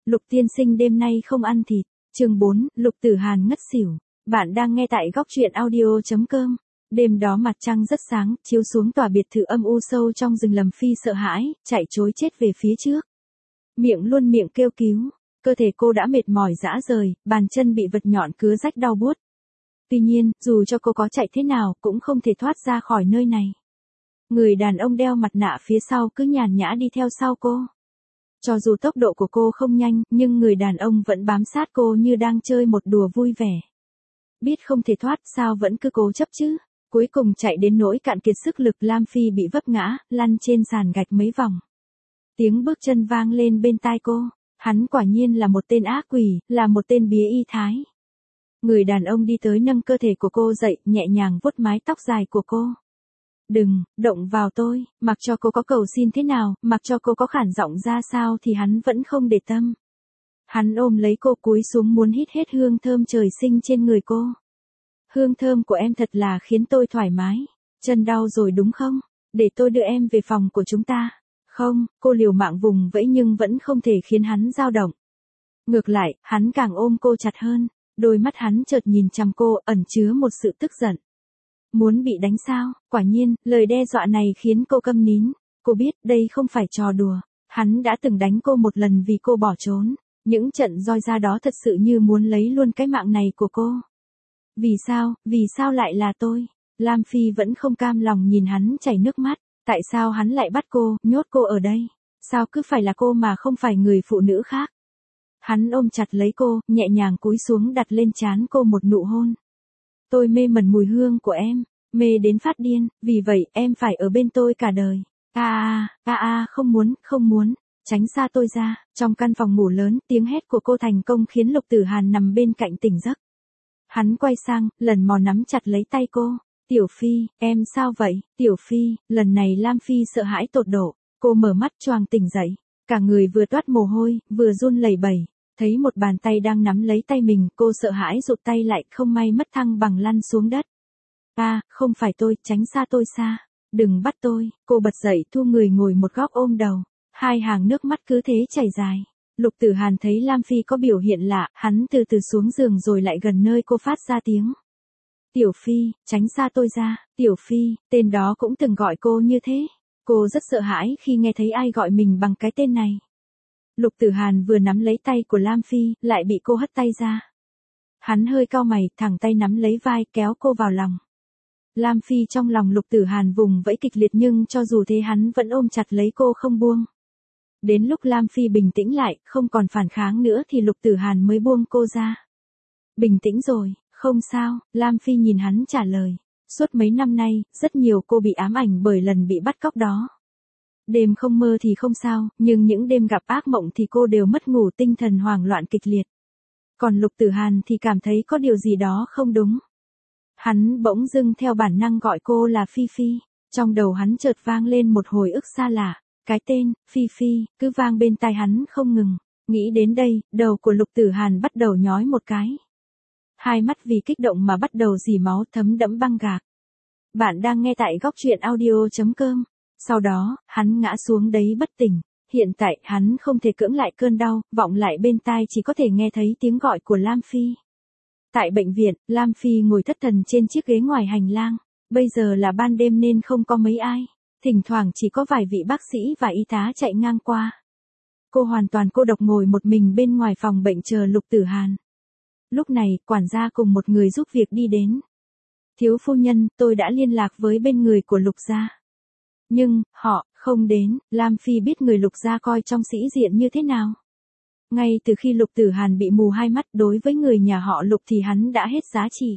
Lục tiên sinh đêm nay không ăn thịt. Chương 4, Lục Tử Hàn ngất xỉu. Bạn đang nghe tại góc truyện audio.com. Đêm đó mặt trăng rất sáng, chiếu xuống tòa biệt thự âm u sâu trong rừng. Lâm Phi sợ hãi, chạy trối chết về phía trước. Miệng luôn miệng kêu cứu. Cơ thể cô đã mệt mỏi rã rời, bàn chân bị vật nhọn cứa rách đau buốt. Tuy nhiên, dù cho cô có chạy thế nào, cũng không thể thoát ra khỏi nơi này. Người đàn ông đeo mặt nạ phía sau cứ nhàn nhã đi theo sau cô. Cho dù tốc độ của cô không nhanh, nhưng người đàn ông vẫn bám sát cô như đang chơi một đùa vui vẻ. Biết không thể thoát sao vẫn cứ cố chấp chứ. Cuối cùng chạy đến nỗi cạn kiệt sức lực, Lam Phi bị vấp ngã, lăn trên sàn gạch mấy vòng. Tiếng bước chân vang lên bên tai cô. Hắn quả nhiên là một tên ác quỷ, là một tên bía y thái. Người đàn ông đi tới nâng cơ thể của cô dậy, nhẹ nhàng vuốt mái tóc dài của cô. Đừng, động vào tôi, mặc cho cô có cầu xin thế nào, mặc cho cô có khản giọng ra sao thì hắn vẫn không để tâm. Hắn ôm lấy cô cúi xuống muốn hít hết hương thơm trời sinh trên người cô. Hương thơm của em thật là khiến tôi thoải mái. Chân đau rồi đúng không? Để tôi đưa em về phòng của chúng ta. Không, cô liều mạng vùng vẫy nhưng vẫn không thể khiến hắn dao động. Ngược lại, hắn càng ôm cô chặt hơn. Đôi mắt hắn chợt nhìn chằm cô, ẩn chứa một sự tức giận. Muốn bị đánh sao? Quả nhiên, lời đe dọa này khiến cô câm nín. Cô biết đây không phải trò đùa. Hắn đã từng đánh cô một lần vì cô bỏ trốn. Những trận roi ra đó thật sự như muốn lấy luôn cái mạng này của cô. Vì sao lại là tôi? Lam Phi vẫn không cam lòng nhìn hắn chảy nước mắt. Tại sao hắn lại bắt cô, nhốt cô ở đây? Sao cứ phải là cô mà không phải người phụ nữ khác? Hắn ôm chặt lấy cô, nhẹ nhàng cúi xuống đặt lên trán cô một nụ hôn. Tôi mê mẩn mùi hương của em, mê đến phát điên, vì vậy em phải ở bên tôi cả đời. Không muốn, tránh xa tôi ra. Trong căn phòng ngủ lớn, tiếng hét của cô thành công khiến Lục Tử Hàn nằm bên cạnh tỉnh giấc. Hắn quay sang, lần mò nắm chặt lấy tay cô. Tiểu Phi, em sao vậy? Tiểu Phi, lần này Lam Phi sợ hãi tột độ. Cô mở mắt choàng tỉnh dậy, cả người vừa toát mồ hôi, vừa run lẩy bẩy. Thấy một bàn tay đang nắm lấy tay mình, cô sợ hãi rụt tay lại, không may mất thăng bằng lăn xuống đất. Không phải tôi, tránh xa tôi xa. Đừng bắt tôi. Cô bật dậy thu người ngồi một góc ôm đầu. Hai hàng nước mắt cứ thế chảy dài. Lục Tử Hàn thấy Lam Phi có biểu hiện lạ, hắn từ từ xuống giường rồi lại gần nơi cô phát ra tiếng. Tiểu Phi, tránh xa tôi ra. Tiểu Phi, tên đó cũng từng gọi cô như thế. Cô rất sợ hãi khi nghe thấy ai gọi mình bằng cái tên này. Lục Tử Hàn vừa nắm lấy tay của Lam Phi, lại bị cô hất tay ra. Hắn hơi cau mày, thẳng tay nắm lấy vai, kéo cô vào lòng. Lam Phi trong lòng Lục Tử Hàn vùng vẫy kịch liệt nhưng cho dù thế hắn vẫn ôm chặt lấy cô không buông. Đến lúc Lam Phi bình tĩnh lại, không còn phản kháng nữa thì Lục Tử Hàn mới buông cô ra. Bình tĩnh rồi, không sao, Lam Phi nhìn hắn trả lời. Suốt mấy năm nay, rất nhiều cô bị ám ảnh bởi lần bị bắt cóc đó. Đêm không mơ thì không sao, nhưng những đêm gặp ác mộng thì cô đều mất ngủ, tinh thần hoảng loạn kịch liệt. Còn Lục Tử Hàn thì cảm thấy có điều gì đó không đúng. Hắn bỗng dưng theo bản năng gọi cô là Phi Phi. Trong đầu hắn chợt vang lên một hồi ức xa lạ. Cái tên, Phi Phi, cứ vang bên tai hắn không ngừng. Nghĩ đến đây, đầu của Lục Tử Hàn bắt đầu nhói một cái. Hai mắt vì kích động mà bắt đầu rỉ máu thấm đẫm băng gạc. Bạn đang nghe tại góc truyện audio.com. Sau đó, hắn ngã xuống đấy bất tỉnh. Hiện tại, hắn không thể cưỡng lại cơn đau, vọng lại bên tai chỉ có thể nghe thấy tiếng gọi của Lam Phi. Tại bệnh viện, Lam Phi ngồi thất thần trên chiếc ghế ngoài hành lang. Bây giờ là ban đêm nên không có mấy ai. Thỉnh thoảng chỉ có vài vị bác sĩ và y tá chạy ngang qua. Cô hoàn toàn cô độc ngồi một mình bên ngoài phòng bệnh chờ Lục Tử Hàn. Lúc này, quản gia cùng một người giúp việc đi đến. Thiếu phu nhân, tôi đã liên lạc với bên người của Lục gia. Nhưng, họ, không đến. Lam Phi biết người Lục gia coi trong sĩ diện như thế nào. Ngay từ khi Lục Tử Hàn bị mù hai mắt, đối với người nhà họ Lục thì hắn đã hết giá trị.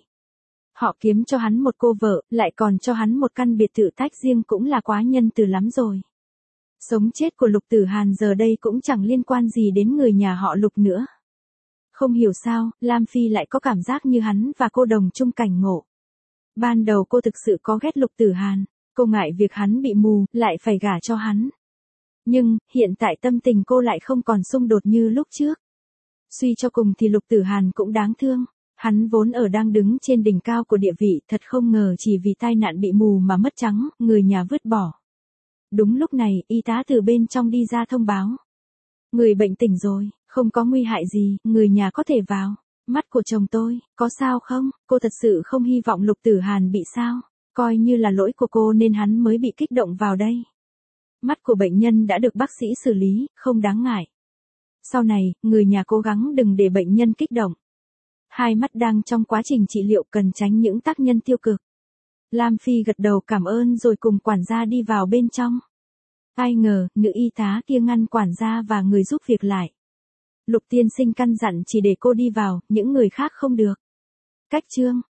Họ kiếm cho hắn một cô vợ, lại còn cho hắn một căn biệt thự tách riêng cũng là quá nhân từ lắm rồi. Sống chết của Lục Tử Hàn giờ đây cũng chẳng liên quan gì đến người nhà họ Lục nữa. Không hiểu sao, Lam Phi lại có cảm giác như hắn và cô đồng chung cảnh ngộ. Ban đầu cô thực sự có ghét Lục Tử Hàn, cô ngại việc hắn bị mù, lại phải gả cho hắn. Nhưng, hiện tại tâm tình cô lại không còn xung đột như lúc trước. Suy cho cùng thì Lục Tử Hàn cũng đáng thương. Hắn vốn đang đứng trên đỉnh cao của địa vị, thật không ngờ chỉ vì tai nạn bị mù mà mất trắng, người nhà vứt bỏ. Đúng lúc này, y tá từ bên trong đi ra thông báo. Người bệnh tỉnh rồi, Không có nguy hại gì, người nhà có thể vào. Mắt của chồng tôi, có sao không? Cô thật sự không hy vọng Lục Tử Hàn bị sao? Coi như là lỗi của cô nên hắn mới bị kích động vào đây. Mắt của bệnh nhân đã được bác sĩ xử lý, không đáng ngại. Sau này, người nhà cố gắng đừng để bệnh nhân kích động. Hai mắt đang trong quá trình trị liệu cần tránh những tác nhân tiêu cực. Lam Phi gật đầu cảm ơn rồi cùng quản gia đi vào bên trong. Ai ngờ, nữ y tá kia ngăn quản gia và người giúp việc lại. Lục tiên sinh căn dặn chỉ để cô đi vào, những người khác không được. Cách chương